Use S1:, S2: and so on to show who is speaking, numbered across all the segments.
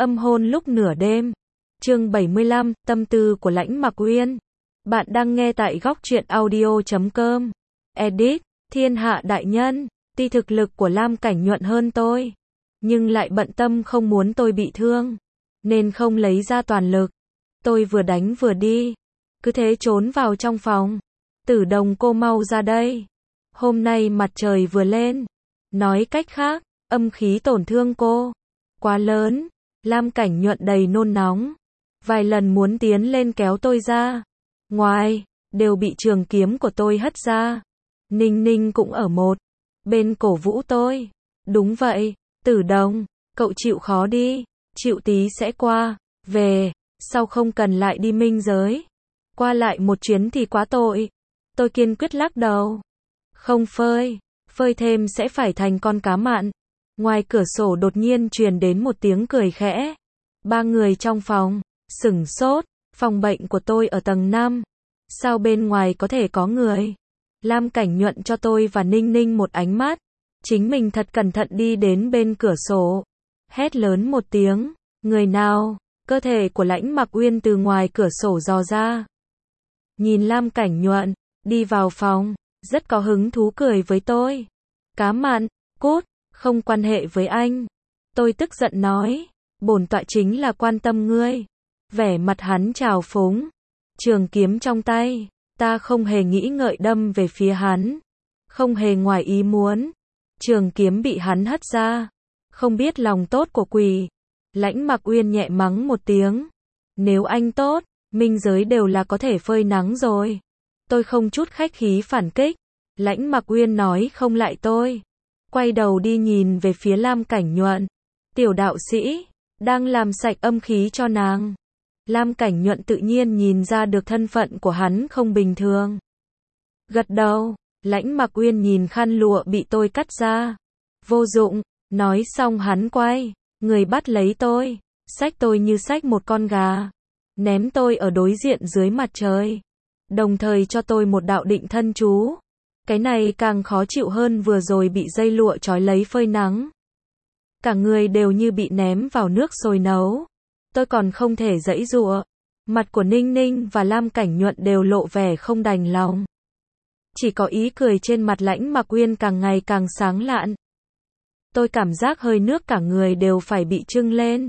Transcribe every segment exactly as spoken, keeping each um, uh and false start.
S1: Âm hôn lúc nửa đêm. Chương bảy mươi lăm, tâm tư của Lãnh Mặc Uyên. Bạn đang nghe tại góc truyện audio chấm com. Edit, thiên hạ đại nhân, tuy thực lực của Lam Cảnh Nhuận hơn tôi, nhưng lại bận tâm không muốn tôi bị thương, nên không lấy ra toàn lực. Tôi vừa đánh vừa đi, cứ thế trốn vào trong phòng. Tử Đồng, cô mau ra đây. Hôm nay mặt trời vừa lên. Nói cách khác, âm khí tổn thương cô quá lớn. Lam Cảnh Nhuận đầy nôn nóng, vài lần muốn tiến lên kéo tôi ra ngoài, đều bị trường kiếm của tôi hất ra. Ninh Ninh cũng ở một bên cổ vũ tôi. Đúng vậy, Tử Đồng, cậu chịu khó đi, chịu tí sẽ qua, về, sau không cần lại đi minh giới. Qua lại một chuyến thì quá tội. Tôi kiên quyết lắc đầu. Không phơi, phơi thêm sẽ phải thành con cá mặn. Ngoài cửa sổ đột nhiên truyền đến một tiếng cười khẽ. Ba người trong phòng sửng sốt. Phòng bệnh của tôi ở tầng năm. Sao bên ngoài có thể có người? Lam Cảnh Nhuận cho tôi và Ninh Ninh một ánh mắt. Chính mình thật cẩn thận đi đến bên cửa sổ. Hét lớn một tiếng. Người nào? Cơ thể của Lãnh Mặc Uyên từ ngoài cửa sổ dò ra. Nhìn Lam Cảnh Nhuận đi vào phòng, rất có hứng thú cười với tôi. Cá mặn, cút, không quan hệ với anh. Tôi tức giận nói, bổn tọa chính là quan tâm ngươi. Vẻ mặt hắn trào phúng, trường kiếm trong tay, ta không hề nghĩ ngợi đâm về phía hắn, không hề ngoài ý muốn. Trường kiếm bị hắn hất ra, không biết lòng tốt của quỷ. Lãnh Mặc Uyên nhẹ mắng một tiếng, nếu anh tốt, minh giới đều là có thể phơi nắng rồi. Tôi không chút khách khí phản kích. Lãnh Mặc Uyên nói không lại tôi, quay đầu đi nhìn về phía Lam Cảnh Nhuận. Tiểu đạo sĩ đang làm sạch âm khí cho nàng. Lam Cảnh Nhuận tự nhiên nhìn ra được thân phận của hắn không bình thường. Gật đầu. Lãnh Mặc Uyên nhìn khăn lụa bị tôi cắt ra. Vô dụng. Nói xong hắn quay người bắt lấy tôi, xách tôi như xách một con gà, ném tôi ở đối diện dưới mặt trời, đồng thời cho tôi một đạo định thân chú. Cái này càng khó chịu hơn vừa rồi bị dây lụa trói lấy phơi nắng. Cả người đều như bị ném vào nước sôi nấu. Tôi còn không thể giãy giụa. Mặt của Ninh Ninh và Lam Cảnh Nhuận đều lộ vẻ không đành lòng. Chỉ có ý cười trên mặt Lãnh Mặc Uyên càng ngày càng sáng lạn. Tôi cảm giác hơi nước cả người đều phải bị trưng lên.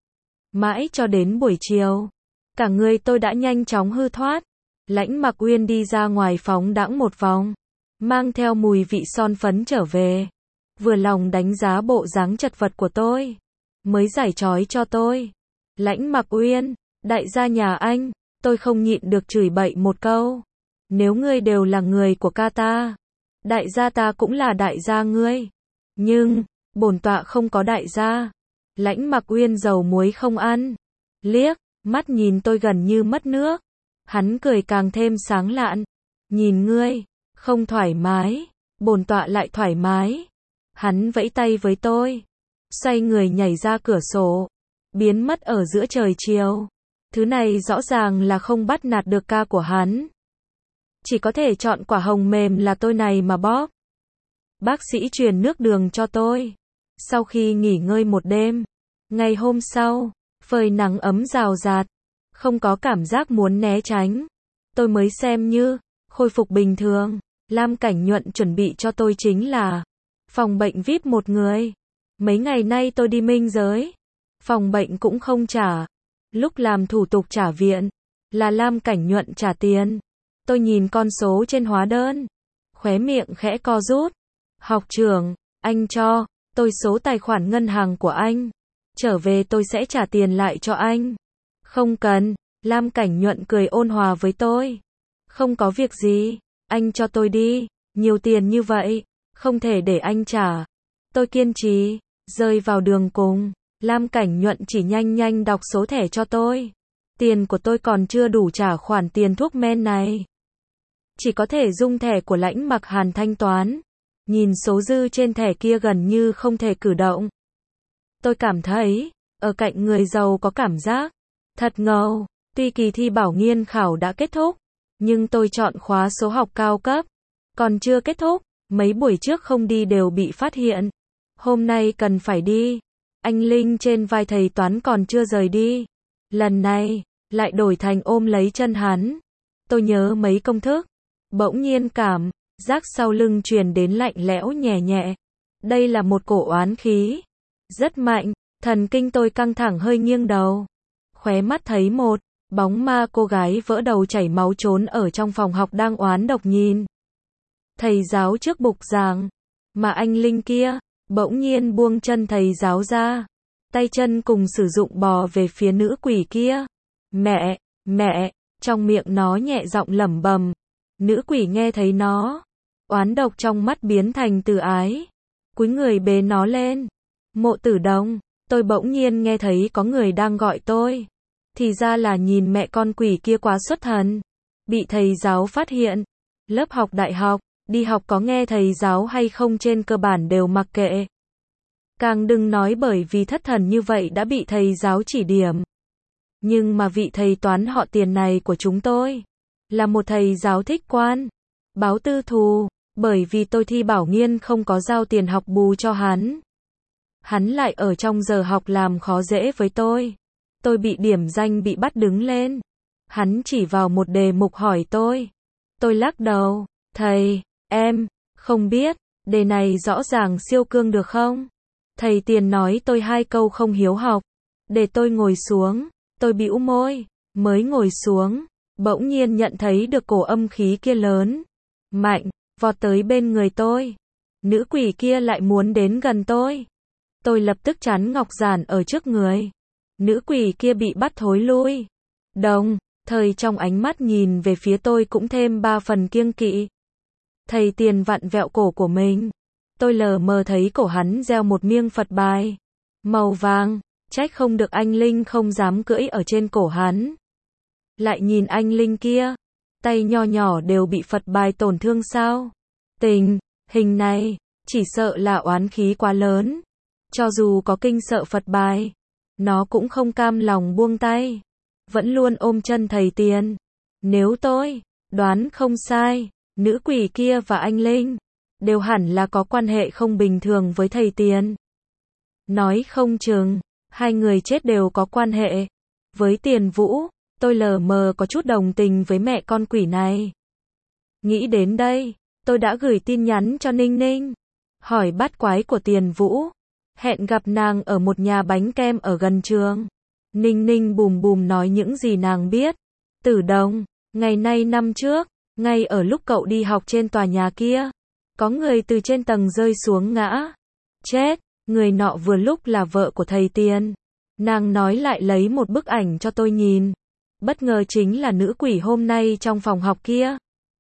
S1: Mãi cho đến buổi chiều, cả người tôi đã nhanh chóng hư thoát. Lãnh Mặc Uyên đi ra ngoài phóng đãng một vòng, mang theo mùi vị son phấn trở về. Vừa lòng đánh giá bộ dáng chật vật của tôi, mới giải trói cho tôi. Lãnh Mặc Uyên, đại gia nhà anh, tôi không nhịn được chửi bậy một câu. Nếu ngươi đều là người của ca ta, đại gia ta cũng là đại gia ngươi. Nhưng, bổn tọa không có đại gia. Lãnh Mặc Uyên dầu muối không ăn. Liếc mắt nhìn tôi gần như mất nước. Hắn cười càng thêm sáng lạn. Nhìn ngươi không thoải mái, bổn tọa lại thoải mái. Hắn vẫy tay với tôi, xoay người nhảy ra cửa sổ, biến mất ở giữa trời chiều. Thứ này rõ ràng là không bắt nạt được ca của hắn. Chỉ có thể chọn quả hồng mềm là tôi này mà bóp. Bác sĩ truyền nước đường cho tôi. Sau khi nghỉ ngơi một đêm, ngày hôm sau, phơi nắng ấm rào rạt, không có cảm giác muốn né tránh. Tôi mới xem như khôi phục bình thường. Lam Cảnh Nhuận chuẩn bị cho tôi chính là phòng bệnh vi ai pi một người. Mấy ngày nay tôi đi minh giới, phòng bệnh cũng không trả. Lúc làm thủ tục trả viện, là Lam Cảnh Nhuận trả tiền. Tôi nhìn con số trên hóa đơn, khóe miệng khẽ co rút. Học trưởng, anh cho tôi số tài khoản ngân hàng của anh. Trở về tôi sẽ trả tiền lại cho anh. Không cần. Lam Cảnh Nhuận cười ôn hòa với tôi. Không có việc gì, anh cho tôi đi. Nhiều tiền như vậy, không thể để anh trả. Tôi kiên trì, rơi vào đường cùng. Lam Cảnh Nhuận chỉ nhanh nhanh đọc số thẻ cho tôi. Tiền của tôi còn chưa đủ trả khoản tiền thuốc men này. Chỉ có thể dùng thẻ của Lãnh Mặc Hàn thanh toán. Nhìn số dư trên thẻ kia gần như không thể cử động. Tôi cảm thấy, ở cạnh người giàu có cảm giác thật ngầu. Tuy kỳ thi bảo nghiên khảo đã kết thúc, nhưng tôi chọn khóa số học cao cấp, còn chưa kết thúc. Mấy buổi trước không đi đều bị phát hiện. Hôm nay cần phải đi. Anh Linh trên vai thầy toán còn chưa rời đi. Lần này, lại đổi thành ôm lấy chân hắn. Tôi nhớ mấy công thức. Bỗng nhiên cảm giác sau lưng truyền đến lạnh lẽo nhẹ nhẹ. Đây là một cổ oán khí. Rất mạnh, thần kinh tôi căng thẳng hơi nghiêng đầu. Khóe mắt thấy một bóng ma cô gái vỡ đầu chảy máu trốn ở trong phòng học đang oán độc nhìn thầy giáo trước bục giảng. Mà anh Linh kia, bỗng nhiên buông chân thầy giáo ra. Tay chân cùng sử dụng bò về phía nữ quỷ kia. Mẹ, mẹ, trong miệng nó nhẹ giọng lẩm bẩm. Nữ quỷ nghe thấy nó. Oán độc trong mắt biến thành từ ái. Cúi người bế nó lên. Mộ Tử Đồng, tôi bỗng nhiên nghe thấy có người đang gọi tôi. Thì ra là nhìn mẹ con quỷ kia quá xuất thần. Bị thầy giáo phát hiện. Lớp học đại học, đi học có nghe thầy giáo hay không trên cơ bản đều mặc kệ. Càng đừng nói bởi vì thất thần như vậy đã bị thầy giáo chỉ điểm. Nhưng mà vị thầy toán họ Tiền này của chúng tôi là một thầy giáo thích quan báo tư thù, bởi vì tôi thi bảo nghiên không có giao tiền học bù cho hắn. Hắn lại ở trong giờ học làm khó dễ với tôi. Tôi bị điểm danh bị bắt đứng lên. Hắn chỉ vào một đề mục hỏi tôi. Tôi lắc đầu, thầy, em, không biết, đề này rõ ràng siêu cương được không? Thầy Tiền nói tôi hai câu không hiếu học. Để tôi ngồi xuống, tôi bĩu môi, mới ngồi xuống, bỗng nhiên nhận thấy được cổ âm khí kia lớn, mạnh, vọt tới bên người tôi. Nữ quỷ kia lại muốn đến gần tôi. Tôi lập tức chắn ngọc giản ở trước người. Nữ quỷ kia bị bắt thối lui. Đồng thời trong ánh mắt nhìn về phía tôi cũng thêm ba phần kiêng kỵ. Thầy Tiền vặn vẹo cổ của mình. Tôi lờ mờ thấy cổ hắn gieo một miếng Phật bài màu vàng, trách không được anh Linh không dám cưỡi ở trên cổ hắn. Lại nhìn anh Linh kia, tay nho nhỏ đều bị Phật bài tổn thương sao? Tình hình này, chỉ sợ là oán khí quá lớn. Cho dù có kinh sợ Phật bài, nó cũng không cam lòng buông tay, vẫn luôn ôm chân thầy Tiền. Nếu tôi đoán không sai, nữ quỷ kia và anh Linh đều hẳn là có quan hệ không bình thường với thầy Tiền. Nói không chừng, hai người chết đều có quan hệ với Tiền Vũ. Tôi lờ mờ có chút đồng tình với mẹ con quỷ này. Nghĩ đến đây, tôi đã gửi tin nhắn cho Ninh Ninh, hỏi bắt quái của Tiền Vũ, hẹn gặp nàng ở một nhà bánh kem ở gần trường. Ninh Ninh bùm bùm nói những gì nàng biết. Tử Đồng, ngày nay năm trước, ngay ở lúc cậu đi học trên tòa nhà kia, có người từ trên tầng rơi xuống ngã chết. Người nọ vừa lúc là vợ của thầy Tiền. Nàng nói lại lấy một bức ảnh cho tôi nhìn. Bất ngờ chính là nữ quỷ hôm nay trong phòng học kia.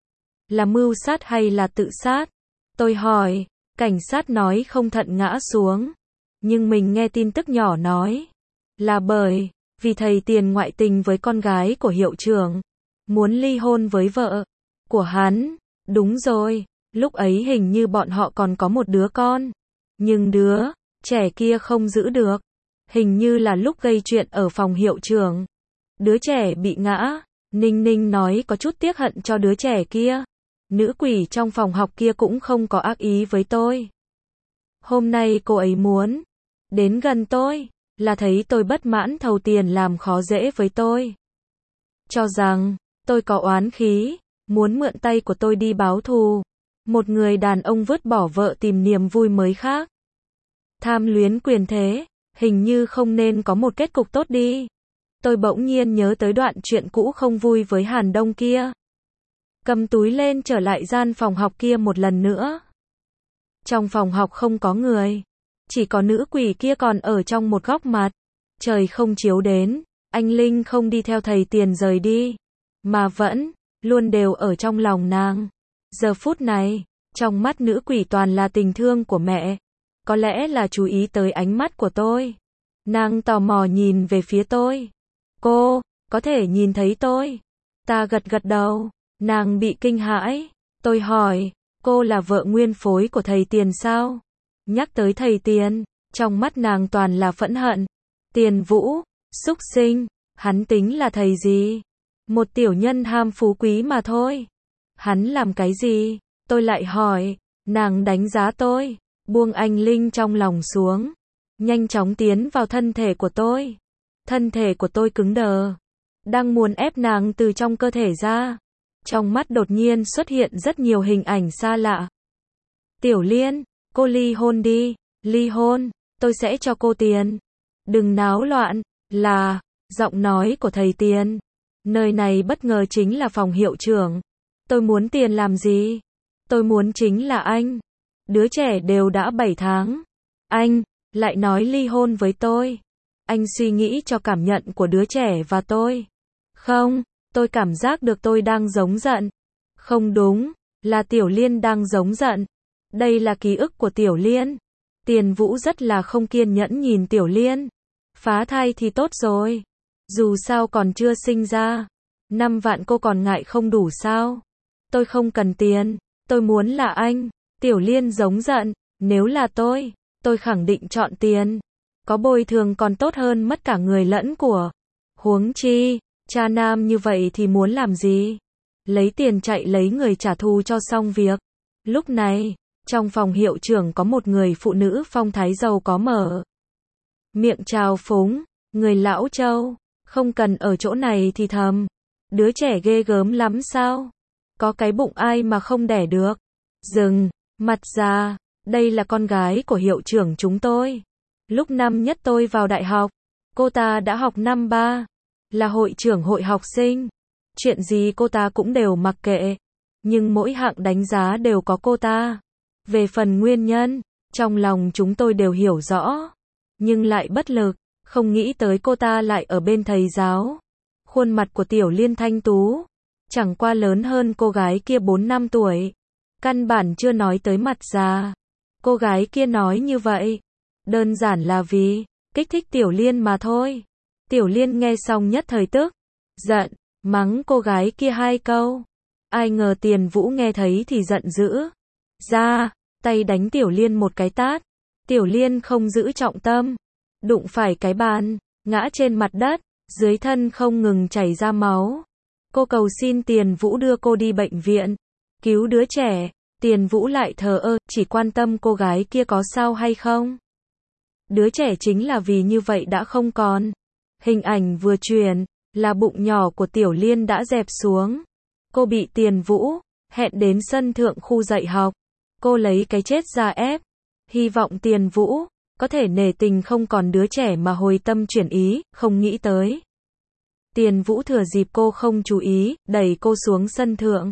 S1: Là mưu sát hay là tự sát? Tôi hỏi. Cảnh sát nói không thận ngã xuống. Nhưng mình nghe tin tức nhỏ nói là bởi vì thầy Tiền ngoại tình với con gái của hiệu trưởng, muốn ly hôn với vợ của hắn. Đúng rồi, lúc ấy hình như bọn họ còn có một đứa con. Nhưng đứa trẻ kia không giữ được. Hình như là lúc gây chuyện ở phòng hiệu trưởng, đứa trẻ bị ngã. Ninh Ninh nói có chút tiếc hận cho đứa trẻ kia. Nữ quỷ trong phòng học kia cũng không có ác ý với tôi. Hôm nay cô ấy muốn đến gần tôi, là thấy tôi bất mãn thầu Tiền làm khó dễ với tôi. Cho rằng tôi có oán khí, muốn mượn tay của tôi đi báo thù. Một người đàn ông vứt bỏ vợ tìm niềm vui mới khác. Tham luyến quyền thế, hình như không nên có một kết cục tốt đi. Tôi bỗng nhiên nhớ tới đoạn chuyện cũ không vui với Hàn Đông kia. Cầm túi lên trở lại gian phòng học kia một lần nữa. Trong phòng học không có người, chỉ có nữ quỷ kia còn ở trong một góc mặt. Trời không chiếu đến, anh Linh không đi theo thầy Tiền rời đi, mà vẫn luôn đều ở trong lòng nàng. Giờ phút này, trong mắt nữ quỷ toàn là tình thương của mẹ. Có lẽ là chú ý tới ánh mắt của tôi. Nàng tò mò nhìn về phía tôi. Cô, có thể nhìn thấy tôi? Ta gật gật đầu. Nàng bị kinh hãi. Tôi hỏi, cô là vợ nguyên phối của thầy Tiền sao? Nhắc tới thầy Tiền, trong mắt nàng toàn là phẫn hận. Tiền Vũ, xúc sinh, hắn tính là thầy gì? Một tiểu nhân ham phú quý mà thôi. Hắn làm cái gì? Tôi lại hỏi. Nàng đánh giá tôi, buông anh Linh trong lòng xuống. nhanh chóng tiến vào thân thể của tôi. Thân thể của tôi cứng đờ, đang muốn ép nàng từ trong cơ thể ra. Trong mắt đột nhiên xuất hiện rất nhiều hình ảnh xa lạ. Tiểu Liên, cô ly hôn đi, ly hôn, tôi sẽ cho cô tiền. Đừng náo loạn, là, giọng nói của thầy Tiền. Nơi này bất ngờ chính là phòng hiệu trưởng. Tôi muốn tiền làm gì? Tôi muốn chính là anh. Đứa trẻ đều đã bảy tháng. Anh, lại nói ly hôn với tôi. Anh suy nghĩ cho cảm nhận của đứa trẻ và tôi. Không, tôi cảm giác được tôi đang giống giận. Không đúng, là Tiểu Liên đang giống giận. Đây là ký ức của Tiểu Liên. Tiền Vũ rất là không kiên nhẫn nhìn Tiểu Liên. Phá thai thì tốt rồi. Dù sao còn chưa sinh ra. Năm vạn cô còn ngại không đủ sao? Tôi không cần tiền. Tôi muốn là anh. Tiểu Liên giống giận. Nếu là tôi, tôi khẳng định chọn tiền. Có bồi thường còn tốt hơn mất cả người lẫn của. Huống chi, cha nam như vậy thì muốn làm gì? Lấy tiền chạy lấy người trả thù cho xong việc. Lúc này, trong phòng hiệu trưởng có một người phụ nữ phong thái giàu có mở miệng chào phúng, người lão Châu, không cần ở chỗ này thì thầm. Đứa trẻ ghê gớm lắm sao? Có cái bụng ai mà không đẻ được? Dừng, mặt ra, đây là con gái của hiệu trưởng chúng tôi. Lúc năm nhất tôi vào đại học, cô ta đã học năm ba, là hội trưởng hội học sinh. Chuyện gì cô ta cũng đều mặc kệ, nhưng mỗi hạng đánh giá đều có cô ta. Về phần nguyên nhân, trong lòng chúng tôi đều hiểu rõ, nhưng lại bất lực, không nghĩ tới cô ta lại ở bên thầy giáo. Khuôn mặt của Tiểu Liên thanh tú, chẳng qua lớn hơn cô gái kia bốn năm tuổi. Căn bản chưa nói tới mặt già. Cô gái kia nói như vậy, đơn giản là vì kích thích Tiểu Liên mà thôi. Tiểu Liên nghe xong nhất thời tức giận, mắng cô gái kia hai câu. Ai ngờ Tiền Vũ nghe thấy thì giận dữ, ra tay đánh Tiểu Liên một cái tát. Tiểu Liên không giữ trọng tâm, đụng phải cái bàn, ngã trên mặt đất, dưới thân không ngừng chảy ra máu. Cô cầu xin Tiền Vũ đưa cô đi bệnh viện, cứu đứa trẻ. Tiền Vũ lại thờ ơ, chỉ quan tâm cô gái kia có sao hay không. Đứa trẻ chính là vì như vậy đã không còn. Hình ảnh vừa truyền, là bụng nhỏ của Tiểu Liên đã dẹp xuống. Cô bị Tiền Vũ hẹn đến sân thượng khu dạy học. Cô lấy cái chết ra ép, hy vọng Tiền Vũ có thể nể tình không còn đứa trẻ mà hồi tâm chuyển ý, không nghĩ tới. Tiền Vũ thừa dịp cô không chú ý, đẩy cô xuống sân thượng.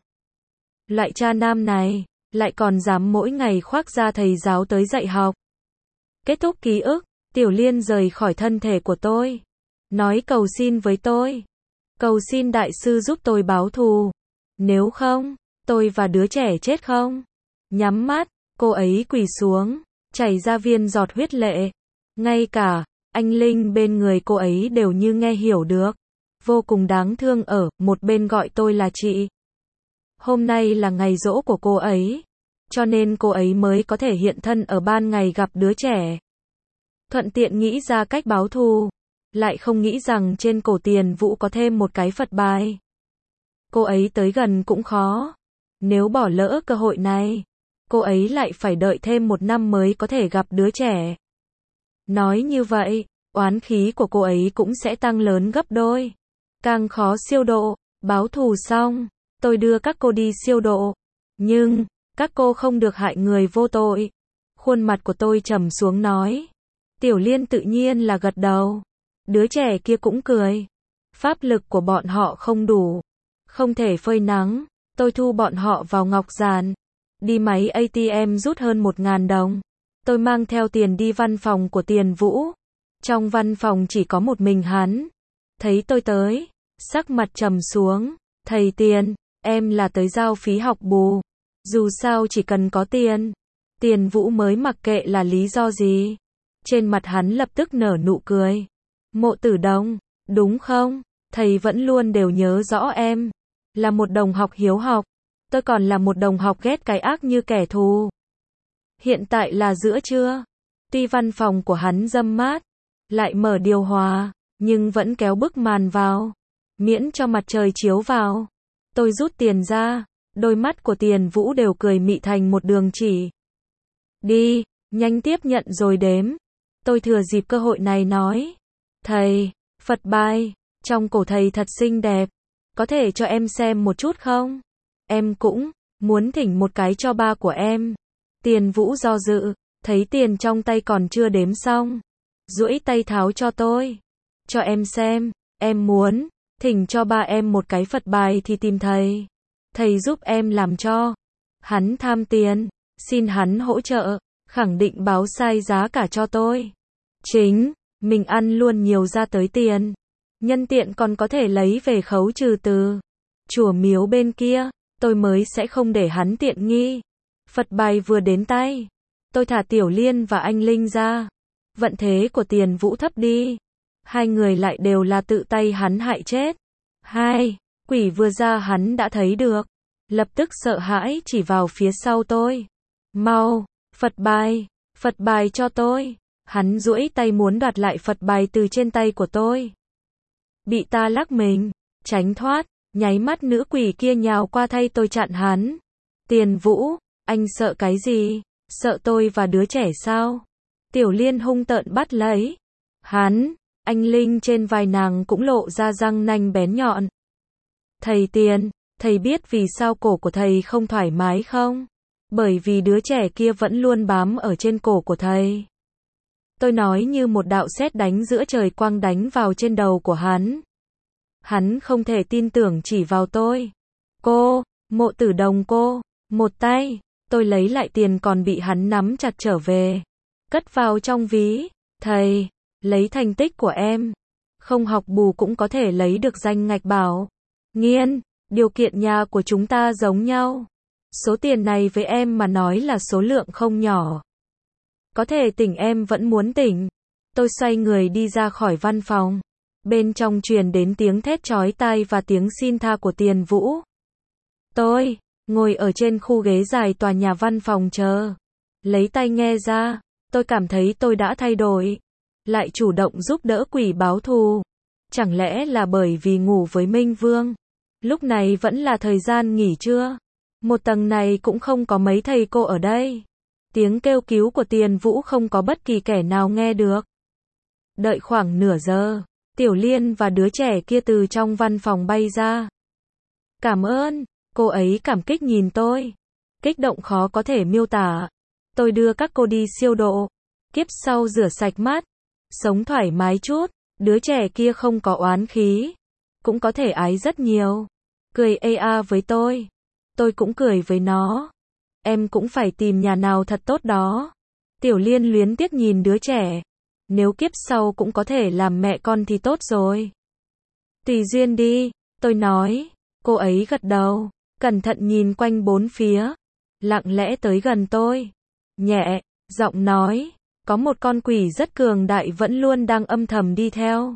S1: Loại cha nam này, lại còn dám mỗi ngày khoác ra thầy giáo tới dạy học. Kết thúc ký ức, Tiểu Liên rời khỏi thân thể của tôi. Nói cầu xin với tôi. Cầu xin đại sư giúp tôi báo thù. Nếu không, tôi và đứa trẻ chết không? Nhắm mắt, cô ấy quỳ xuống, chảy ra viên giọt huyết lệ. Ngay cả anh Linh bên người cô ấy đều như nghe hiểu được. Vô cùng đáng thương ở, một bên gọi tôi là chị. Hôm nay là ngày giỗ của cô ấy, cho nên cô ấy mới có thể hiện thân ở ban ngày gặp đứa trẻ. Thuận tiện nghĩ ra cách báo thù, lại không nghĩ rằng trên cổ Tiền Vũ có thêm một cái Phật bài. Cô ấy tới gần cũng khó. Nếu bỏ lỡ cơ hội này, cô ấy lại phải đợi thêm một năm mới có thể gặp đứa trẻ. Nói như vậy, oán khí của cô ấy cũng sẽ tăng lớn gấp đôi. Càng khó siêu độ, báo thù xong, tôi đưa các cô đi siêu độ. Nhưng, các cô không được hại người vô tội. Khuôn mặt của tôi trầm xuống nói. Tiểu Liên tự nhiên là gật đầu. Đứa trẻ kia cũng cười. Pháp lực của bọn họ không đủ, không thể phơi nắng. Tôi thu bọn họ vào ngọc giàn. Đi máy a tê em rút hơn một ngàn đồng. Tôi mang theo tiền đi văn phòng của Tiền Vũ. Trong văn phòng chỉ có một mình hắn. Thấy tôi tới, sắc mặt trầm xuống. Thầy Tiền, em là tới giao phí học bù. Dù sao chỉ cần có tiền. Tiền Vũ mới mặc kệ là lý do gì. Trên mặt hắn lập tức nở nụ cười. Mộ Tử Đồng, đúng không? Thầy vẫn luôn đều nhớ rõ em. Là một đồng học hiếu học. Tôi còn là một đồng học ghét cái ác như kẻ thù. Hiện tại là giữa trưa. Tuy văn phòng của hắn râm mát, lại mở điều hòa, nhưng vẫn kéo bức màn vào, miễn cho mặt trời chiếu vào. Tôi rút tiền ra, đôi mắt của Tiền Vũ đều cười mị thành một đường chỉ. Đi, nhanh tiếp nhận rồi đếm. Tôi thừa dịp cơ hội này nói. Thầy, Phật bài, trong cổ thầy thật xinh đẹp. Có thể cho em xem một chút không? Em cũng muốn thỉnh một cái cho ba của em. Tiền Vũ do dự, thấy tiền trong tay còn chưa đếm xong. Duỗi tay tháo cho tôi. Cho em xem, em muốn thỉnh cho ba em một cái Phật bài thì tìm thầy. Thầy giúp em làm cho. Hắn tham tiền, xin hắn hỗ trợ, khẳng định báo sai giá cả cho tôi. Chính, mình ăn luôn nhiều ra tới tiền. Nhân tiện còn có thể lấy về khấu trừ từ chùa miếu bên kia, tôi mới sẽ không để hắn tiện nghi. Phật bài vừa đến tay, tôi thả Tiểu Liên và anh Linh ra. Vận thế của Tiền Vũ thấp đi. Hai người lại đều là tự tay hắn hại chết. Hai, quỷ vừa ra hắn đã thấy được. Lập tức sợ hãi chỉ vào phía sau tôi. Mau, Phật bài, Phật bài cho tôi. Hắn duỗi tay muốn đoạt lại Phật bài từ trên tay của tôi. Bị ta lắc mình, tránh thoát, nháy mắt nữ quỷ kia nhào qua thay tôi chặn hắn. Tiền Vũ, anh sợ cái gì? Sợ tôi và đứa trẻ sao? Tiểu Liên hung tợn bắt lấy hắn. Anh Linh trên vai nàng cũng lộ ra răng nanh bén nhọn. Thầy Tiền, thầy biết vì sao cổ của thầy không thoải mái không? Bởi vì đứa trẻ kia vẫn luôn bám ở trên cổ của thầy. Tôi nói như một đạo sét đánh giữa trời quang đánh vào trên đầu của hắn. Hắn không thể tin tưởng chỉ vào tôi. Cô, Mộ Tử Đồng cô, một tay, tôi lấy lại tiền còn bị hắn nắm chặt trở về. Cất vào trong ví. Thầy, lấy thành tích của em. Không học bù cũng có thể lấy được danh ngạch bảo nghiên. Điều kiện nhà của chúng ta giống nhau. Số tiền này với em mà nói là số lượng không nhỏ. Có thể tỉnh em vẫn muốn tỉnh. Tôi xoay người đi ra khỏi văn phòng. Bên trong truyền đến tiếng thét chói tai và tiếng xin tha của Tiền Vũ. Tôi ngồi ở trên khu ghế dài tòa nhà văn phòng chờ. Lấy tai nghe ra, tôi cảm thấy tôi đã thay đổi. Lại chủ động giúp đỡ quỷ báo thù. Chẳng lẽ là bởi vì ngủ với Minh Vương? Lúc này vẫn là thời gian nghỉ trưa. Một tầng này cũng không có mấy thầy cô ở đây. Tiếng kêu cứu của Tiền Vũ không có bất kỳ kẻ nào nghe được. Đợi khoảng nửa giờ, Tiểu Liên và đứa trẻ kia từ trong văn phòng bay ra. Cảm ơn, cô ấy cảm kích nhìn tôi. Kích động khó có thể miêu tả. Tôi đưa các cô đi siêu độ. Kiếp sau rửa sạch mắt. Sống thoải mái chút. Đứa trẻ kia không có oán khí. Cũng có thể ái rất nhiều. Cười ê a với tôi. Tôi cũng cười với nó. Em cũng phải tìm nhà nào thật tốt đó. Tiểu Liên luyến tiếc nhìn đứa trẻ. Nếu kiếp sau cũng có thể làm mẹ con thì tốt rồi. Tùy duyên đi, tôi nói. Cô ấy gật đầu, cẩn thận nhìn quanh bốn phía. Lặng lẽ tới gần tôi. Nhẹ, giọng nói. Có một con quỷ rất cường đại vẫn luôn đang âm thầm đi theo.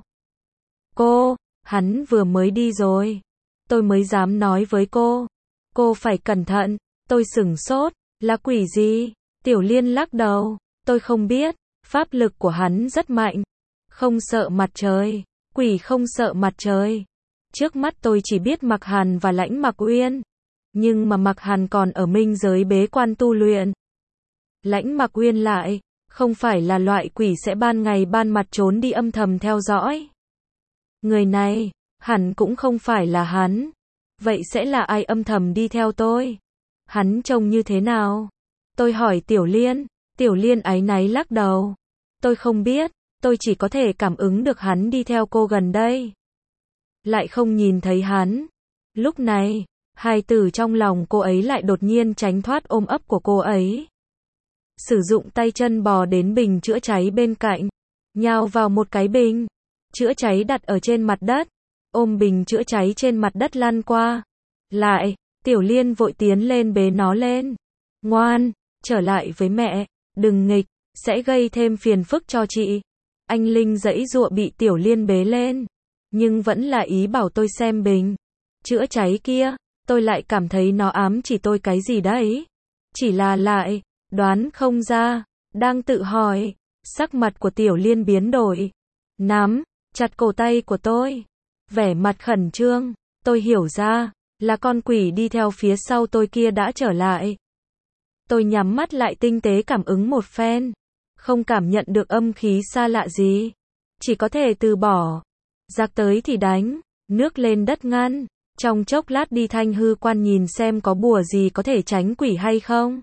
S1: Cô, hắn vừa mới đi rồi. Tôi mới dám nói với cô. Cô phải cẩn thận. Tôi sửng sốt. Là quỷ gì? Tiểu Liên lắc đầu. Tôi không biết. Pháp lực của hắn rất mạnh. Không sợ mặt trời. Quỷ không sợ mặt trời. Trước mắt tôi chỉ biết Mạc Hàn và Lãnh Mạc Uyên. Nhưng mà Mạc Hàn còn ở minh giới bế quan tu luyện. Lãnh Mạc Uyên lại, không phải là loại quỷ sẽ ban ngày ban mặt trốn đi âm thầm theo dõi. Người này, hẳn cũng không phải là hắn. Vậy sẽ là ai âm thầm đi theo tôi? Hắn trông như thế nào? Tôi hỏi Tiểu Liên. Tiểu Liên áy náy lắc đầu. Tôi không biết, tôi chỉ có thể cảm ứng được hắn đi theo cô gần đây. Lại không nhìn thấy hắn. Lúc này, hài tử trong lòng cô ấy lại đột nhiên tránh thoát ôm ấp của cô ấy. Sử dụng tay chân bò đến bình chữa cháy bên cạnh. Nhào vào một cái bình. Chữa cháy đặt ở trên mặt đất. Ôm bình chữa cháy trên mặt đất lăn qua. Lại, Tiểu Liên vội tiến lên bế nó lên. Ngoan, trở lại với mẹ. Đừng nghịch, sẽ gây thêm phiền phức cho chị. Anh Linh giãy giụa bị Tiểu Liên bế lên. Nhưng vẫn là ý bảo tôi xem bình chữa cháy kia. Tôi lại cảm thấy nó ám chỉ tôi cái gì đấy. Chỉ là lại, đoán không ra. Đang tự hỏi. Sắc mặt của Tiểu Liên biến đổi. Nắm chặt cổ tay của tôi. Vẻ mặt khẩn trương. Tôi hiểu ra. Là con quỷ đi theo phía sau tôi kia đã trở lại. Tôi nhắm mắt lại tinh tế cảm ứng một phen. không cảm nhận được âm khí xa lạ gì. Chỉ có thể từ bỏ. Giặc tới thì đánh, nước lên đất ngăn. Trong chốc lát đi Thanh Hư Quan nhìn xem có bùa gì có thể tránh quỷ hay không.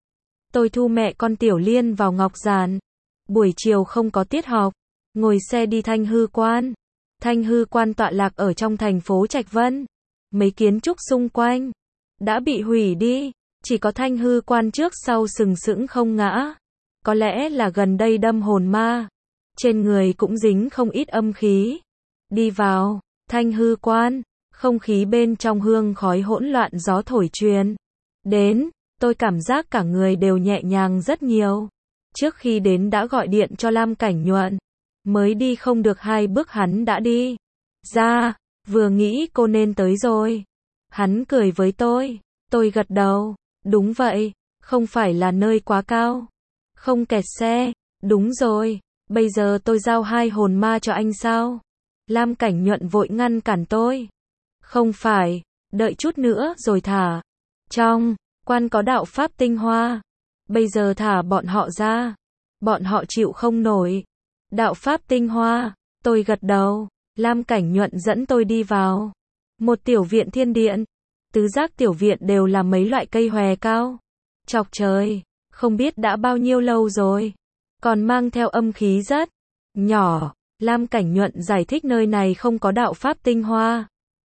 S1: Tôi thu mẹ con Tiểu Liên vào ngọc giản. Buổi chiều không có tiết học, ngồi xe đi Thanh Hư Quan. Thanh Hư Quan tọa lạc ở trong thành phố Trạch Vân. Mấy kiến trúc xung quanh đã bị hủy đi, chỉ có Thanh Hư Quan trước sau sừng sững không ngã. Có lẽ là gần đây đâm hồn ma, trên người cũng dính không ít âm khí. Đi vào Thanh Hư Quan, không khí bên trong hương khói hỗn loạn gió thổi truyền đến, tôi cảm giác cả người đều nhẹ nhàng rất nhiều. Trước khi đến đã gọi điện cho Lam Cảnh Nhuận, mới đi không được hai bước hắn đã đi ra, vừa nghĩ cô nên tới rồi. Hắn cười với tôi, tôi gật đầu, đúng vậy, không phải là nơi quá cao, không kẹt xe, đúng rồi, bây giờ tôi giao hai hồn ma cho anh sao? Lam Cảnh Nhuận vội ngăn cản tôi. Không phải, đợi chút nữa rồi thả. Trong quan có đạo pháp tinh hoa, bây giờ thả bọn họ ra, bọn họ chịu không nổi. Đạo pháp tinh hoa, tôi gật đầu. Lam Cảnh Nhuận dẫn tôi đi vào một tiểu viện thiên điện. Tứ giác tiểu viện đều là mấy loại cây hòe cao chọc trời, không biết đã bao nhiêu lâu rồi, còn mang theo âm khí rất nhỏ. Lam Cảnh Nhuận giải thích nơi này không có đạo pháp tinh hoa.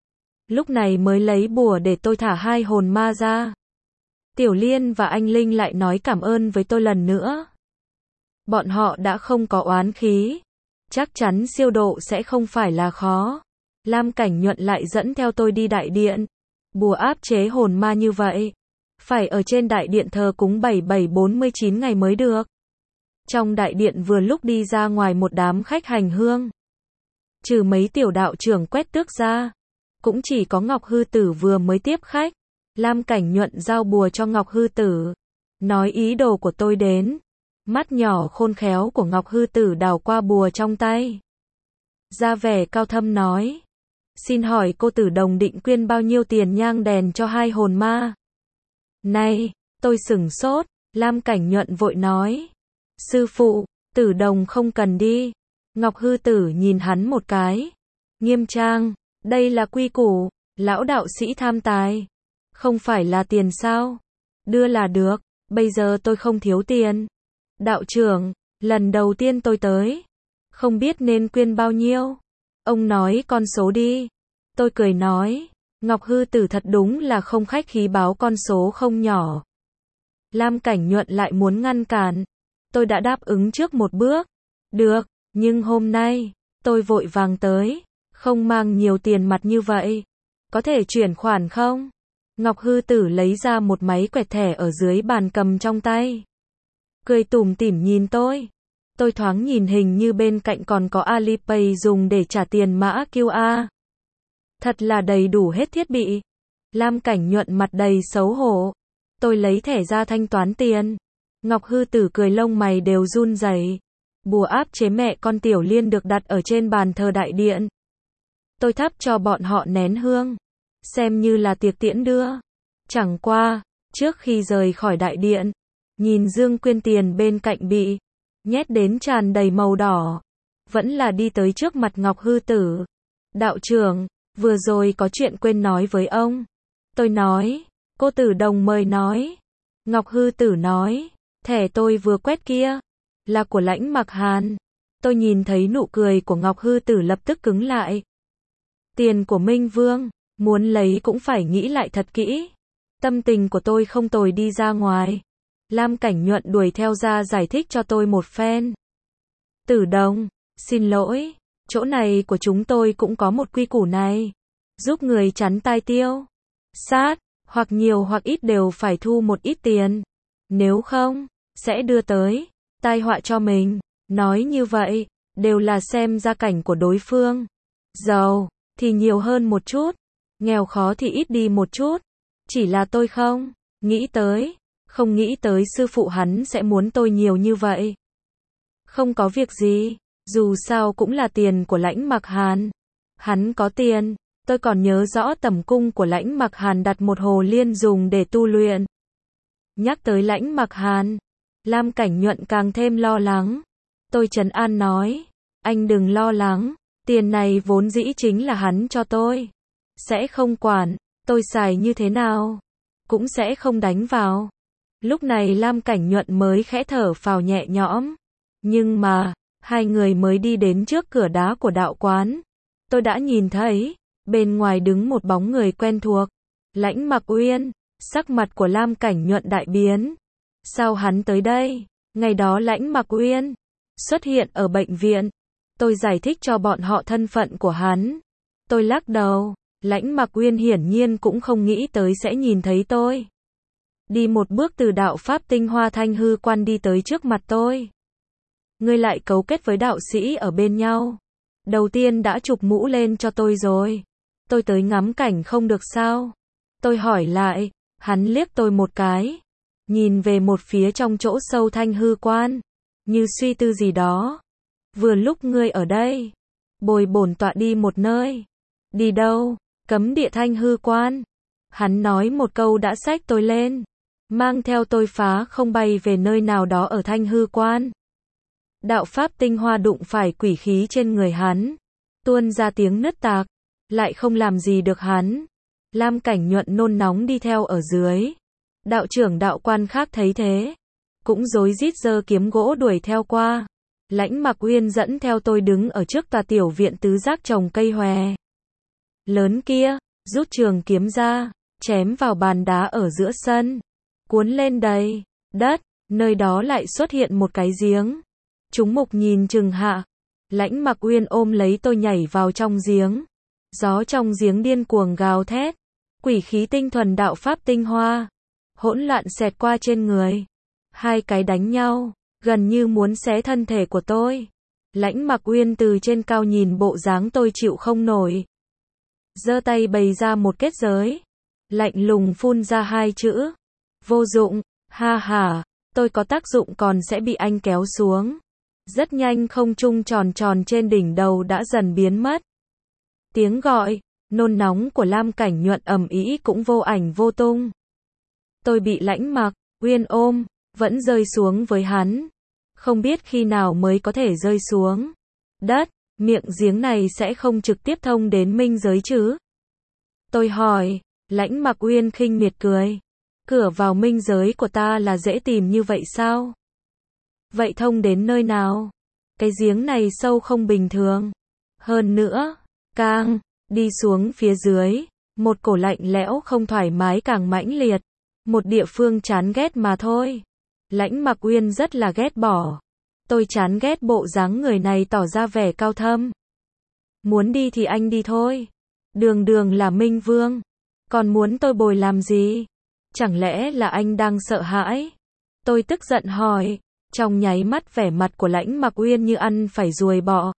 S1: Lúc này mới lấy bùa để tôi thả hai hồn ma ra. Tiểu Liên và anh Linh lại nói cảm ơn với tôi lần nữa. Bọn họ đã không có oán khí, chắc chắn siêu độ sẽ không phải là khó. Lam Cảnh Nhuận lại dẫn theo tôi đi đại điện. Bùa áp chế hồn ma như vậy, phải ở trên đại điện thờ cúng bảy bảy bốn mươi chín ngày mới được. Trong đại điện vừa lúc đi ra ngoài một đám khách hành hương. Trừ mấy tiểu đạo trưởng quét tước ra, cũng chỉ có Ngọc Hư Tử vừa mới tiếp khách. Lam Cảnh Nhuận giao bùa cho Ngọc Hư Tử, nói ý đồ của tôi đến. Mắt nhỏ khôn khéo của Ngọc Hư Tử đảo qua bùa trong tay, ra vẻ cao thâm nói: xin hỏi cô Tử Đồng định quyên bao nhiêu tiền nhang đèn cho hai hồn ma? Này, tôi sửng sốt. Lam Cảnh Nhuận vội nói: sư phụ, Tử Đồng không cần đi. Ngọc Hư Tử nhìn hắn một cái, nghiêm trang: đây là quy củ, lão đạo sĩ tham tài, không phải là tiền sao? Đưa là được, bây giờ tôi không thiếu tiền. Đạo trưởng, lần đầu tiên tôi tới, không biết nên quyên bao nhiêu. Ông nói con số đi. Tôi cười nói. Ngọc Hư Tử thật đúng là không khách khí báo con số không nhỏ. Lam Cảnh Nhuận lại muốn ngăn cản. Tôi đã đáp ứng trước một bước. Được, nhưng hôm nay, tôi vội vàng tới, không mang nhiều tiền mặt như vậy. Có thể chuyển khoản không? Ngọc Hư Tử lấy ra một máy quẹt thẻ ở dưới bàn cầm trong tay, cười tủm tỉm nhìn tôi. Tôi thoáng nhìn hình như bên cạnh còn có Alipay dùng để trả tiền mã quy rờ. Thật là đầy đủ hết thiết bị. Lam Cảnh Nhuận mặt đầy xấu hổ. Tôi lấy thẻ ra thanh toán tiền. Ngọc Hư Tử cười lông mày đều run rẩy. Bùa áp chế mẹ con Tiểu Liên được đặt ở trên bàn thờ đại điện. Tôi thắp cho bọn họ nén hương, xem như là tiệc tiễn đưa. Chẳng qua, trước khi rời khỏi đại điện, nhìn dương quyên tiền bên cạnh bị nhét đến tràn đầy màu đỏ, vẫn là đi tới trước mặt Ngọc Hư Tử. Đạo trưởng, vừa rồi có chuyện quên nói với ông. Tôi nói, cô Tử Đồng mời nói. Ngọc Hư Tử nói, thẻ tôi vừa quét kia, là của Lãnh Mặc Hàn. Tôi nhìn thấy nụ cười của Ngọc Hư Tử lập tức cứng lại. Tiền của Minh Vương, muốn lấy cũng phải nghĩ lại thật kỹ. Tâm tình của tôi không tồi đi ra ngoài. Lam Cảnh Nhuận đuổi theo ra giải thích cho tôi một phen. Tử Đồng, xin lỗi, chỗ này của chúng tôi cũng có một quy củ này. Giúp người chắn tai tiêu sát, hoặc nhiều hoặc ít đều phải thu một ít tiền. Nếu không, sẽ đưa tới tai họa cho mình. Nói như vậy, đều là xem gia cảnh của đối phương. Giàu thì nhiều hơn một chút, nghèo khó thì ít đi một chút. Chỉ là tôi không nghĩ tới, không nghĩ tới sư phụ hắn sẽ muốn tôi nhiều như vậy. Không có việc gì, dù sao cũng là tiền của Lãnh Mặc Hàn. Hắn có tiền, tôi còn nhớ rõ tẩm cung của Lãnh Mặc Hàn đặt một hồ liên dùng để tu luyện. Nhắc tới Lãnh Mặc Hàn, Lam Cảnh Nhuận càng thêm lo lắng. Tôi trấn an nói, anh đừng lo lắng, tiền này vốn dĩ chính là hắn cho tôi. Sẽ không quản, tôi xài như thế nào, cũng sẽ không đánh vào. Lúc này Lam Cảnh Nhuận mới khẽ thở phào nhẹ nhõm. Nhưng mà, hai người mới đi đến trước cửa đá của đạo quán. Tôi đã nhìn thấy, bên ngoài đứng một bóng người quen thuộc. Lãnh Mặc Uyên, sắc mặt của Lam Cảnh Nhuận đại biến. Sao hắn tới đây? Ngày đó Lãnh Mặc Uyên xuất hiện ở bệnh viện. Tôi giải thích cho bọn họ thân phận của hắn. Tôi lắc đầu, Lãnh Mặc Uyên hiển nhiên cũng không nghĩ tới sẽ nhìn thấy tôi. Đi một bước từ đạo pháp tinh hoa thanh hư quan đi tới trước mặt tôi. Ngươi lại cấu kết với đạo sĩ ở bên nhau. Đầu tiên đã chụp mũ lên cho tôi rồi. Tôi tới ngắm cảnh không được sao? Tôi hỏi lại, hắn liếc tôi một cái. Nhìn về một phía trong chỗ sâu thanh hư quan. Như suy tư gì đó. Vừa lúc ngươi ở đây. Bồi bổn tọa đi một nơi. Đi đâu? Cấm địa thanh hư quan. Hắn nói một câu đã xách tôi lên. Mang theo tôi phá không bay về nơi nào đó ở thanh hư quan. Đạo pháp tinh hoa đụng phải quỷ khí trên người hắn. Tuôn ra tiếng nứt tạc. Lại không làm gì được hắn. Lam Cảnh Nhuận nôn nóng đi theo ở dưới. Đạo trưởng đạo quan khác thấy thế. Cũng rối rít giơ kiếm gỗ đuổi theo qua. Lãnh Mặc Uyên dẫn theo tôi đứng ở trước tòa tiểu viện tứ giác trồng cây hòe. Lớn kia, rút trường kiếm ra, chém vào bàn đá ở giữa sân. Cuốn lên đầy đất, nơi đó lại xuất hiện một cái giếng. Chúng mục nhìn chừng hạ. Lãnh Mặc Uyên ôm lấy tôi nhảy vào trong giếng. Gió trong giếng điên cuồng gào thét. Quỷ khí tinh thuần đạo pháp tinh hoa. Hỗn loạn xẹt qua trên người. Hai cái đánh nhau, gần như muốn xé thân thể của tôi. Lãnh Mặc Uyên từ trên cao nhìn bộ dáng tôi chịu không nổi. Giơ tay bày ra một kết giới. Lạnh lùng phun ra hai chữ. Vô dụng, ha ha, tôi có tác dụng còn sẽ bị anh kéo xuống. Rất nhanh không trung tròn tròn trên đỉnh đầu đã dần biến mất. Tiếng gọi, nôn nóng của Lam Cảnh Nhuận ầm ĩ cũng vô ảnh vô tung. Tôi bị Lãnh Mặc Uyên ôm, vẫn rơi xuống với hắn. Không biết khi nào mới có thể rơi xuống đất, miệng giếng này sẽ không trực tiếp thông đến minh giới chứ? Tôi hỏi, Lãnh Mặc Uyên khinh miệt cười. Cửa vào minh giới của ta là dễ tìm như vậy sao? Vậy thông đến nơi nào? Cái giếng này sâu không bình thường. Hơn nữa, càng đi xuống phía dưới, một cổ lạnh lẽo không thoải mái càng mãnh liệt. Một địa phương chán ghét mà thôi. Lãnh Mặc Uyên rất là ghét bỏ. Tôi chán ghét bộ dáng người này tỏ ra vẻ cao thâm. Muốn đi thì anh đi thôi. Đường đường là Minh Vương. Còn muốn tôi bồi làm gì? Chẳng lẽ là anh đang sợ hãi? Tôi tức giận hỏi. Trong nháy mắt vẻ mặt của Lãnh Mặc Uyên như ăn phải ruồi bọ.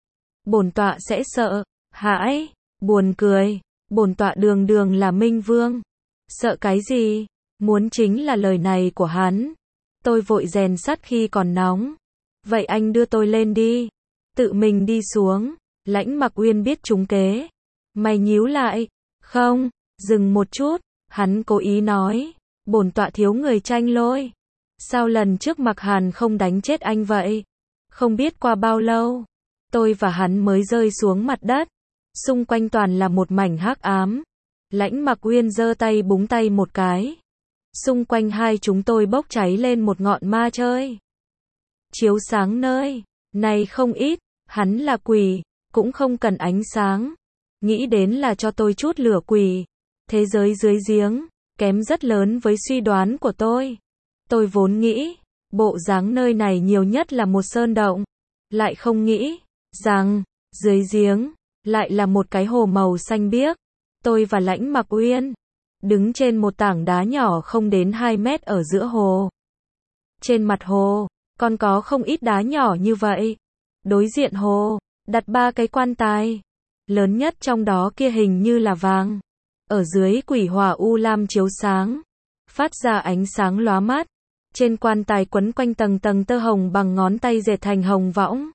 S1: Bổn tọa sẽ sợ hãi? Buồn cười. Bổn tọa đường đường là Minh Vương. Sợ cái gì? Muốn chính là lời này của hắn. Tôi vội rèn sắt khi còn nóng. Vậy anh đưa tôi lên đi. Tự mình đi xuống. Lãnh Mặc Uyên biết trúng kế. Mày nhíu lại. Không, dừng một chút. Hắn cố ý nói. Bổn tọa thiếu người tranh lôi. Sao lần trước Mặc Hàn không đánh chết anh vậy? Không biết qua bao lâu. Tôi và hắn mới rơi xuống mặt đất. Xung quanh toàn là một mảnh hắc ám. Lãnh Mặc Uyên giơ tay búng tay một cái. Xung quanh hai chúng tôi bốc cháy lên một ngọn ma chơi. Chiếu sáng nơi này không ít. Hắn là quỷ, cũng không cần ánh sáng. Nghĩ đến là cho tôi chút lửa quỷ. Thế giới dưới giếng, kém rất lớn với suy đoán của tôi. Tôi vốn nghĩ, bộ dáng nơi này nhiều nhất là một sơn động. Lại không nghĩ, rằng, dưới giếng, lại là một cái hồ màu xanh biếc. Tôi và Lãnh Mặc Uyên đứng trên một tảng đá nhỏ không đến hai mét ở giữa hồ. Trên mặt hồ, còn có không ít đá nhỏ như vậy. Đối diện hồ, đặt ba cái quan tài. Lớn nhất trong đó kia hình như là vàng. Ở dưới quỷ hỏa u lam chiếu sáng. Phát ra ánh sáng lóa mắt. Trên quan tài quấn quanh tầng tầng tơ hồng bằng ngón tay dệt thành hồng võng.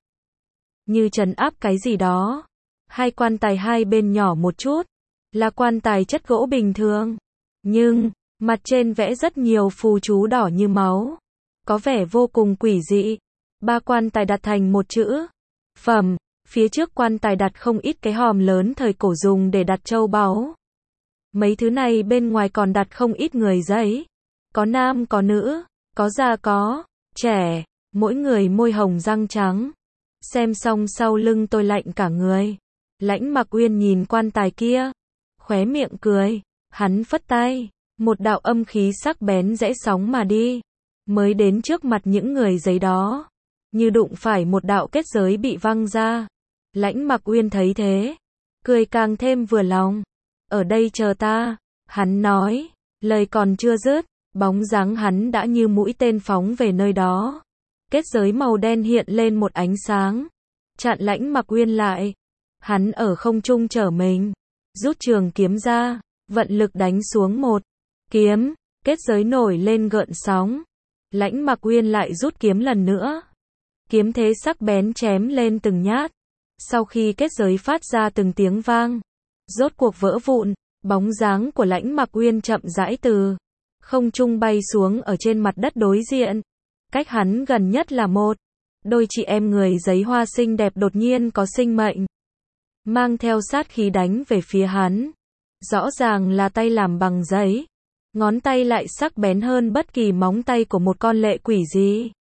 S1: Như trấn áp cái gì đó. Hai quan tài hai bên nhỏ một chút. Là quan tài chất gỗ bình thường. Nhưng, mặt trên vẽ rất nhiều phù chú đỏ như máu. có vẻ vô cùng quỷ dị. Ba quan tài đặt thành một chữ phẩm, phía trước quan tài đặt không ít cái hòm lớn thời cổ dùng để đặt châu báu. Mấy thứ này bên ngoài còn đặt không ít người giấy. Có nam có nữ, có già có trẻ, mỗi người môi hồng răng trắng. Xem xong sau lưng tôi lạnh cả người. Lãnh Mặc Uyên nhìn quan tài kia, khóe miệng cười, hắn phất tay, một đạo âm khí sắc bén rẽ sóng mà đi, mới đến trước mặt những người giấy đó, như đụng phải một đạo kết giới bị văng ra. Lãnh Mặc Uyên thấy thế, cười càng thêm vừa lòng. Ở đây chờ ta, hắn nói, lời còn chưa dứt, bóng dáng hắn đã như mũi tên phóng về nơi đó. Kết giới màu đen hiện lên một ánh sáng, chặn Lãnh Mặc Uyên lại. Hắn ở không trung trở mình, rút trường kiếm ra, vận lực đánh xuống một kiếm, kết giới nổi lên gợn sóng. Lãnh Mặc Uyên lại rút kiếm lần nữa. Kiếm thế sắc bén chém lên từng nhát. Sau khi kết giới phát ra từng tiếng vang, rốt cuộc vỡ vụn, bóng dáng của Lãnh Mặc Uyên chậm rãi từ không trung bay xuống ở trên mặt đất đối diện. Cách hắn gần nhất là một đôi chị em người giấy hoa xinh đẹp đột nhiên có sinh mệnh, mang theo sát khí đánh về phía hắn. Rõ ràng là tay làm bằng giấy, ngón tay lại sắc bén hơn bất kỳ móng tay của một con lệ quỷ gì.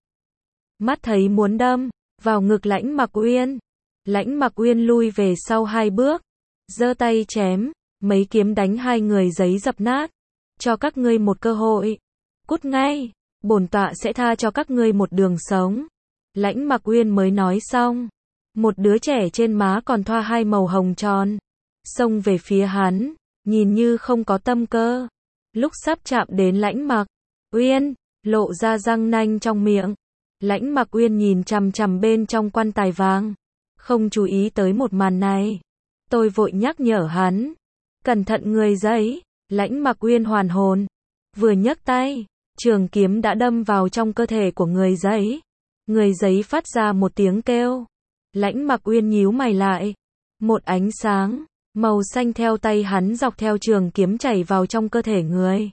S1: Mắt thấy muốn đâm vào ngực Lãnh Mặc Uyên, Lãnh Mặc Uyên lui về sau hai bước, giơ tay chém, mấy kiếm đánh hai người giấy dập nát. Cho các ngươi một cơ hội, cút ngay, bổn tọa sẽ tha cho các ngươi một đường sống. Lãnh Mặc Uyên mới nói xong, một đứa trẻ trên má còn thoa hai màu hồng tròn, xông về phía hắn, nhìn như không có tâm cơ. Lúc sắp chạm đến Lãnh Mặc Uyên, lộ ra răng nanh trong miệng. Lãnh Mặc Uyên nhìn chằm chằm bên trong quan tài vàng, không chú ý tới một màn này. Tôi vội nhắc nhở hắn, cẩn thận người giấy. Lãnh Mặc Uyên hoàn hồn, vừa nhấc tay, trường kiếm đã đâm vào trong cơ thể của người giấy. Người giấy phát ra một tiếng kêu. Lãnh Mặc Uyên nhíu mày lại, một ánh sáng màu xanh theo tay hắn dọc theo trường kiếm chảy vào trong cơ thể người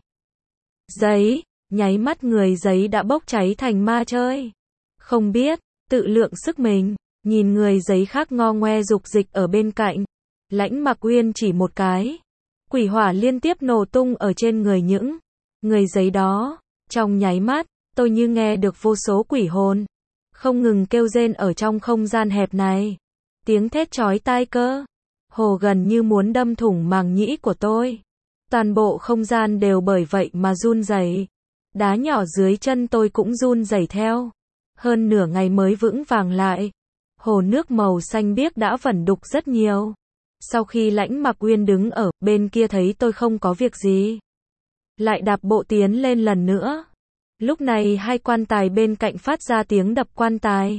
S1: giấy. Nháy mắt người giấy đã bốc cháy thành ma chơi, không biết tự lượng sức mình. Nhìn người giấy khác ngo ngoe dục dịch ở bên cạnh, Lãnh Mặc Uyên chỉ một cái, quỷ hỏa liên tiếp nổ tung ở trên người những người giấy đó. Trong nháy mắt, tôi như nghe được vô số quỷ hồn không ngừng kêu rên ở trong không gian hẹp này. Tiếng thét chói tai cơ hồ gần như muốn đâm thủng màng nhĩ của tôi. Toàn bộ không gian đều bởi vậy mà run rẩy. Đá nhỏ dưới chân tôi cũng run rẩy theo. Hơn nửa ngày mới vững vàng lại. Hồ nước màu xanh biếc đã vẩn đục rất nhiều. Sau khi Lãnh Mặc Uyên đứng ở bên kia thấy tôi không có việc gì, lại đạp bộ tiến lên lần nữa. Lúc này hai quan tài bên cạnh phát ra tiếng đập quan tài.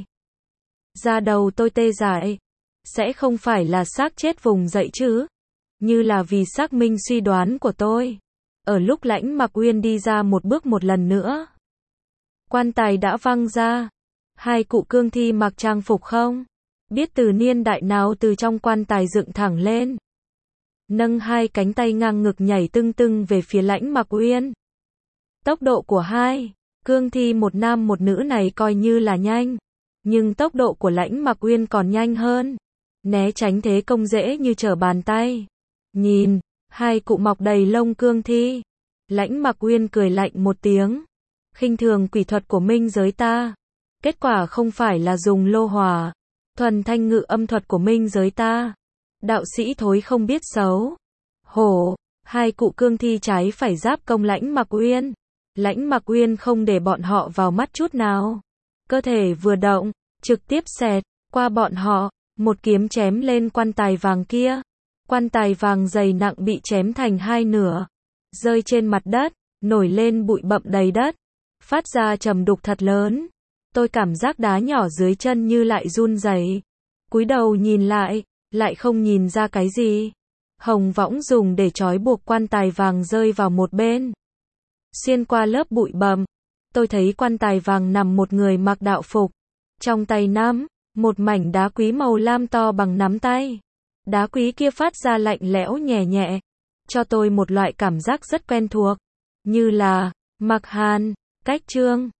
S1: Da đầu tôi tê dại. Sẽ không phải là xác chết vùng dậy chứ? Như là vì xác minh suy đoán của tôi. Ở lúc Lãnh Mặc Uyên đi ra một bước một lần nữa, quan tài đã văng ra. Hai cụ cương thi mặc trang phục không biết từ niên đại nào từ trong quan tài dựng thẳng lên, nâng hai cánh tay ngang ngực nhảy tưng tưng về phía Lãnh Mặc Uyên. Tốc độ của hai cương thi một nam một nữ này coi như là nhanh, nhưng tốc độ của Lãnh Mặc Uyên còn nhanh hơn. Né tránh thế công dễ như trở bàn tay. Nhìn hai cụ mọc đầy lông cương thi, Lãnh Mặc Uyên cười lạnh một tiếng. Khinh thường quỷ thuật của minh giới ta. Kết quả không phải là dùng lô hỏa, thuần thanh ngự âm thuật của minh giới ta. Đạo sĩ thối không biết xấu hổ. Hai cụ cương thi trái phải giáp công Lãnh Mặc Uyên. Lãnh Mặc Uyên không để bọn họ vào mắt chút nào. Cơ thể vừa động, trực tiếp xẹt qua bọn họ, một kiếm chém lên quan tài vàng kia. Quan tài vàng dày nặng bị chém thành hai nửa, rơi trên mặt đất, nổi lên bụi bặm đầy đất, phát ra trầm đục thật lớn. Tôi cảm giác đá nhỏ dưới chân như lại run rẩy. Cúi đầu nhìn lại, lại không nhìn ra cái gì. Hồng võng dùng để trói buộc quan tài vàng rơi vào một bên. Xuyên qua lớp bụi bặm, tôi thấy quan tài vàng nằm một người mặc đạo phục. Trong tay nắm một mảnh đá quý màu lam to bằng nắm tay. Đá quý kia phát ra lạnh lẽo nhẹ nhẹ, cho tôi một loại cảm giác rất quen thuộc, như là Mặc Hàn, Cách Trương.